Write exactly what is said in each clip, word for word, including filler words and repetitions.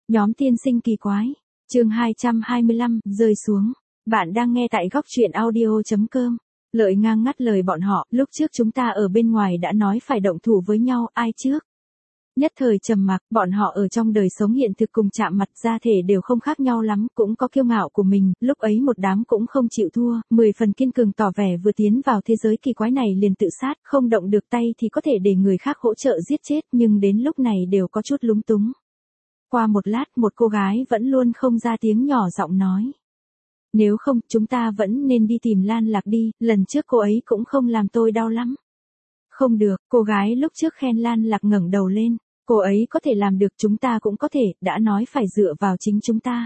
Nhóm tiên sinh kỳ quái. Chương hai trăm hai mươi lăm, rơi xuống. Bạn đang nghe tại góc truyện audio chấm com. Lợi ngang ngắt lời bọn họ, lúc trước chúng ta ở bên ngoài đã nói phải động thủ với nhau, ai trước? Nhất thời trầm mặc, bọn họ ở trong đời sống hiện thực cùng chạm mặt ra thể đều không khác nhau lắm, cũng có kiêu ngạo của mình, lúc ấy một đám cũng không chịu thua, mười phần kiên cường tỏ vẻ vừa tiến vào thế giới kỳ quái này liền tự sát, không động được tay thì có thể để người khác hỗ trợ giết chết, nhưng đến lúc này đều có chút lúng túng. Qua một lát, một cô gái vẫn luôn không ra tiếng nhỏ giọng nói. Nếu không, chúng ta vẫn nên đi tìm Lan Lạc đi, lần trước cô ấy cũng không làm tôi đau lắm. Không được, cô gái lúc trước khen Lan Lạc ngẩng đầu lên, cô ấy có thể làm được, chúng ta cũng có thể, đã nói phải dựa vào chính chúng ta.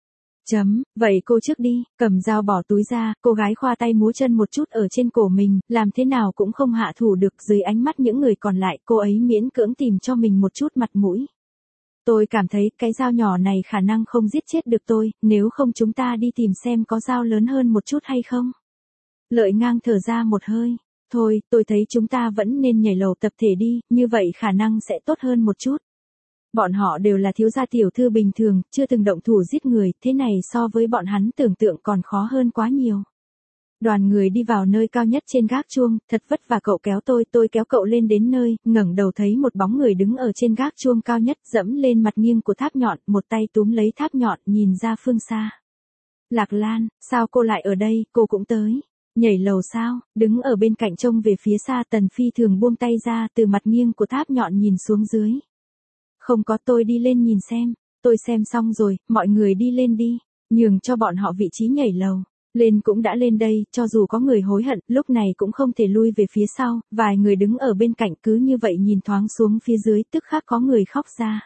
Chấm, vậy cô trước đi, cầm dao bỏ túi ra, cô gái khoa tay múa chân một chút ở trên cổ mình, làm thế nào cũng không hạ thủ được, dưới ánh mắt những người còn lại, cô ấy miễn cưỡng tìm cho mình một chút mặt mũi. Tôi cảm thấy cái dao nhỏ này khả năng không giết chết được tôi, nếu không chúng ta đi tìm xem có dao lớn hơn một chút hay không. Lợi ngang thở ra một hơi. Thôi, tôi thấy chúng ta vẫn nên nhảy lầu tập thể đi, như vậy khả năng sẽ tốt hơn một chút. Bọn họ đều là thiếu gia tiểu thư bình thường, chưa từng động thủ giết người, thế này so với bọn hắn tưởng tượng còn khó hơn quá nhiều. Đoàn người đi vào nơi cao nhất trên gác chuông, thật vất vả cậu kéo tôi, tôi kéo cậu lên đến nơi, ngẩng đầu thấy một bóng người đứng ở trên gác chuông cao nhất, dẫm lên mặt nghiêng của tháp nhọn, một tay túm lấy tháp nhọn, nhìn ra phương xa. Lạc Lan, sao cô lại ở đây, cô cũng tới. Nhảy lầu sao, đứng ở bên cạnh trông về phía xa, Tần Phi thường buông tay ra, từ mặt nghiêng của tháp nhọn nhìn xuống dưới. Không có, tôi đi lên nhìn xem, tôi xem xong rồi, mọi người đi lên đi, nhường cho bọn họ vị trí nhảy lầu. Lên cũng đã lên đây, cho dù có người hối hận, lúc này cũng không thể lui về phía sau, vài người đứng ở bên cạnh cứ như vậy nhìn thoáng xuống phía dưới, tức khắc có người khóc ra.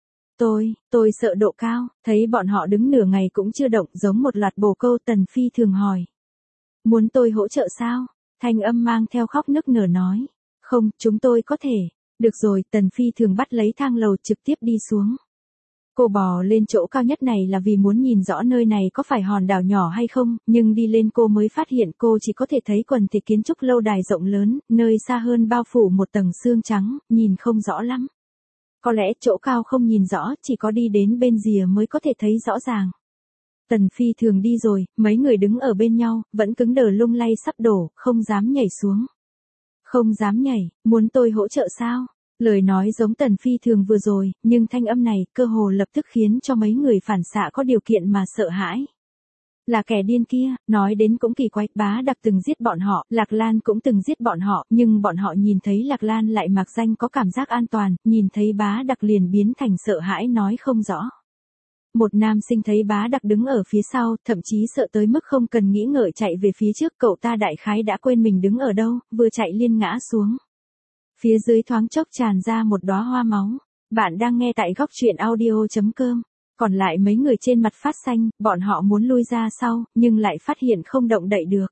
Tôi, tôi sợ độ cao, thấy bọn họ đứng nửa ngày cũng chưa động, giống một loạt bồ câu. Tần Phi thường hỏi. Muốn tôi hỗ trợ sao? Thanh âm mang theo khóc nức nở nói. Không, chúng tôi có thể. Được rồi, Tần Phi thường bắt lấy thang lầu trực tiếp đi xuống. Cô bò lên chỗ cao nhất này là vì muốn nhìn rõ nơi này có phải hòn đảo nhỏ hay không, nhưng đi lên cô mới phát hiện cô chỉ có thể thấy quần thể kiến trúc lâu đài rộng lớn, nơi xa hơn bao phủ một tầng sương trắng, nhìn không rõ lắm. Có lẽ chỗ cao không nhìn rõ, chỉ có đi đến bên rìa mới có thể thấy rõ ràng. Tần Phi thường đi rồi, mấy người đứng ở bên nhau, vẫn cứng đờ lung lay sắp đổ, không dám nhảy xuống. Không dám nhảy, muốn tôi hỗ trợ sao? Lời nói giống Tần Phi thường vừa rồi, nhưng thanh âm này cơ hồ lập tức khiến cho mấy người phản xạ có điều kiện mà sợ hãi. Là kẻ điên kia, nói đến cũng kỳ quái, Bá Đặc từng giết bọn họ, Lạc Lan cũng từng giết bọn họ, nhưng bọn họ nhìn thấy Lạc Lan lại mạc danh có cảm giác an toàn, nhìn thấy Bá Đặc liền biến thành sợ hãi nói không rõ. Một nam sinh thấy Bá Đặc đứng ở phía sau, thậm chí sợ tới mức không cần nghĩ ngợi chạy về phía trước, cậu ta đại khái đã quên mình đứng ở đâu, vừa chạy liên ngã xuống. Phía dưới thoáng chốc tràn ra một đóa hoa máu. Bạn đang nghe tại góc truyện audio chấm com. Còn lại mấy người trên mặt phát xanh, bọn họ muốn lui ra sau, nhưng lại phát hiện không động đậy được.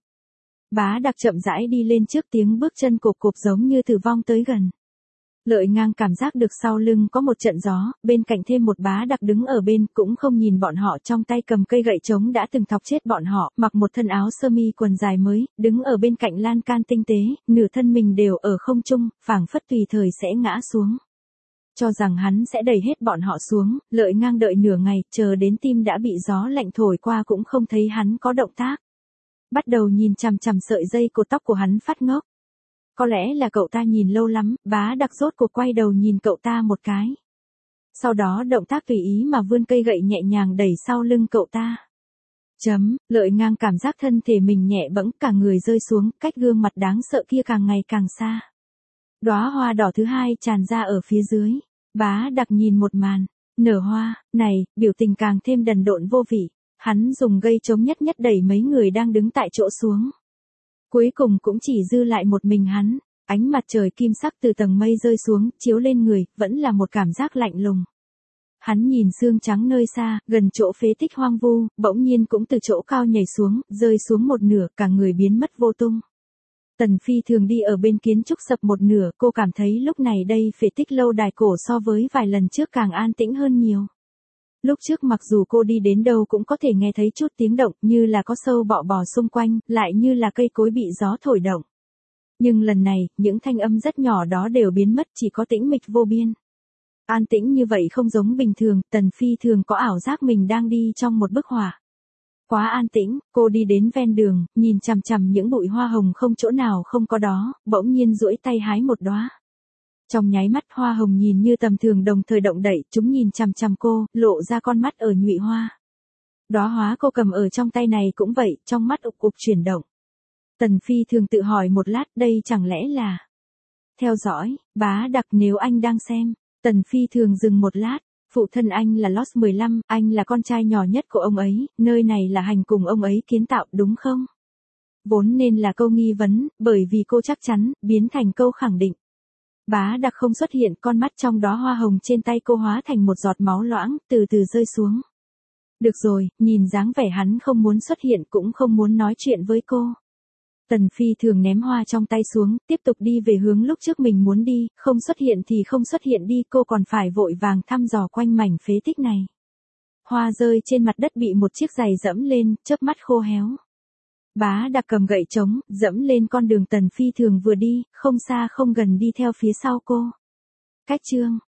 Bá Đặc chậm rãi đi lên trước, tiếng bước chân cộp cộp giống như tử vong tới gần. Lợi ngang cảm giác được sau lưng có một trận gió, bên cạnh thêm một Bá Đặc đứng ở bên, cũng không nhìn bọn họ, trong tay cầm cây gậy trống đã từng thọc chết bọn họ, mặc một thân áo sơ mi quần dài mới, đứng ở bên cạnh lan can tinh tế, nửa thân mình đều ở không trung, phảng phất tùy thời sẽ ngã xuống. Cho rằng hắn sẽ đẩy hết bọn họ xuống, Lợi ngang đợi nửa ngày, chờ đến tim đã bị gió lạnh thổi qua cũng không thấy hắn có động tác. Bắt đầu nhìn chằm chằm sợi dây cột tóc của hắn phát ngốc. Có lẽ là cậu ta nhìn lâu lắm, Bá Đặc rốt cuộc quay đầu nhìn cậu ta một cái. Sau đó động tác tùy ý mà vươn cây gậy nhẹ nhàng đẩy sau lưng cậu ta. Chấm, Lợi ngang cảm giác thân thể mình nhẹ bẫng, cả người rơi xuống, cách gương mặt đáng sợ kia càng ngày càng xa. Đóa hoa đỏ thứ hai tràn ra ở phía dưới. Bá Đặc nhìn một màn, nở hoa, này, biểu tình càng thêm đần độn vô vị. Hắn dùng gây trống nhất nhất đẩy mấy người đang đứng tại chỗ xuống. Cuối cùng cũng chỉ dư lại một mình hắn, ánh mặt trời kim sắc từ tầng mây rơi xuống, chiếu lên người, vẫn là một cảm giác lạnh lùng. Hắn nhìn sương trắng nơi xa, gần chỗ phế tích hoang vu, bỗng nhiên cũng từ chỗ cao nhảy xuống, rơi xuống một nửa, cả người biến mất vô tung. Tần Phi thường đi ở bên kiến trúc sập một nửa, cô cảm thấy lúc này đây phế tích lâu đài cổ so với vài lần trước càng an tĩnh hơn nhiều. Lúc trước mặc dù cô đi đến đâu cũng có thể nghe thấy chút tiếng động, như là có sâu bọ bò xung quanh, lại như là cây cối bị gió thổi động. Nhưng lần này, những thanh âm rất nhỏ đó đều biến mất, chỉ có tĩnh mịch vô biên. An tĩnh như vậy không giống bình thường, Tần Phi thường có ảo giác mình đang đi trong một bức họa. Quá an tĩnh, cô đi đến ven đường, nhìn chằm chằm những bụi hoa hồng không chỗ nào không có đó, bỗng nhiên duỗi tay hái một đóa. Trong nháy mắt hoa hồng nhìn như tầm thường đồng thời động đậy, chúng nhìn chằm chằm cô, lộ ra con mắt ở nhụy hoa. Đóa hoa cô cầm ở trong tay này cũng vậy, trong mắt ục ục chuyển động. Tần Phi thường tự hỏi một lát, đây chẳng lẽ là... Theo dõi, bá đặc nếu anh đang xem. Tần Phi thường dừng một lát, phụ thân anh là Lost mười lăm, anh là con trai nhỏ nhất của ông ấy, nơi này là hành cùng ông ấy kiến tạo đúng không? Vốn nên là câu nghi vấn, bởi vì cô chắc chắn, biến thành câu khẳng định. Bá đặc không xuất hiện, con mắt trong đó hoa hồng trên tay cô hóa thành một giọt máu loãng, từ từ rơi xuống. Được rồi, nhìn dáng vẻ hắn không muốn xuất hiện cũng không muốn nói chuyện với cô. Tần Phi thường ném hoa trong tay xuống, tiếp tục đi về hướng lúc trước mình muốn đi, không xuất hiện thì không xuất hiện đi, cô còn phải vội vàng thăm dò quanh mảnh phế tích này. Hoa rơi trên mặt đất bị một chiếc giày dẫm lên, chớp mắt khô héo. Bá đặc cầm gậy trống, dẫm lên con đường Tần Phi thường vừa đi, không xa không gần đi theo phía sau cô. Cách chương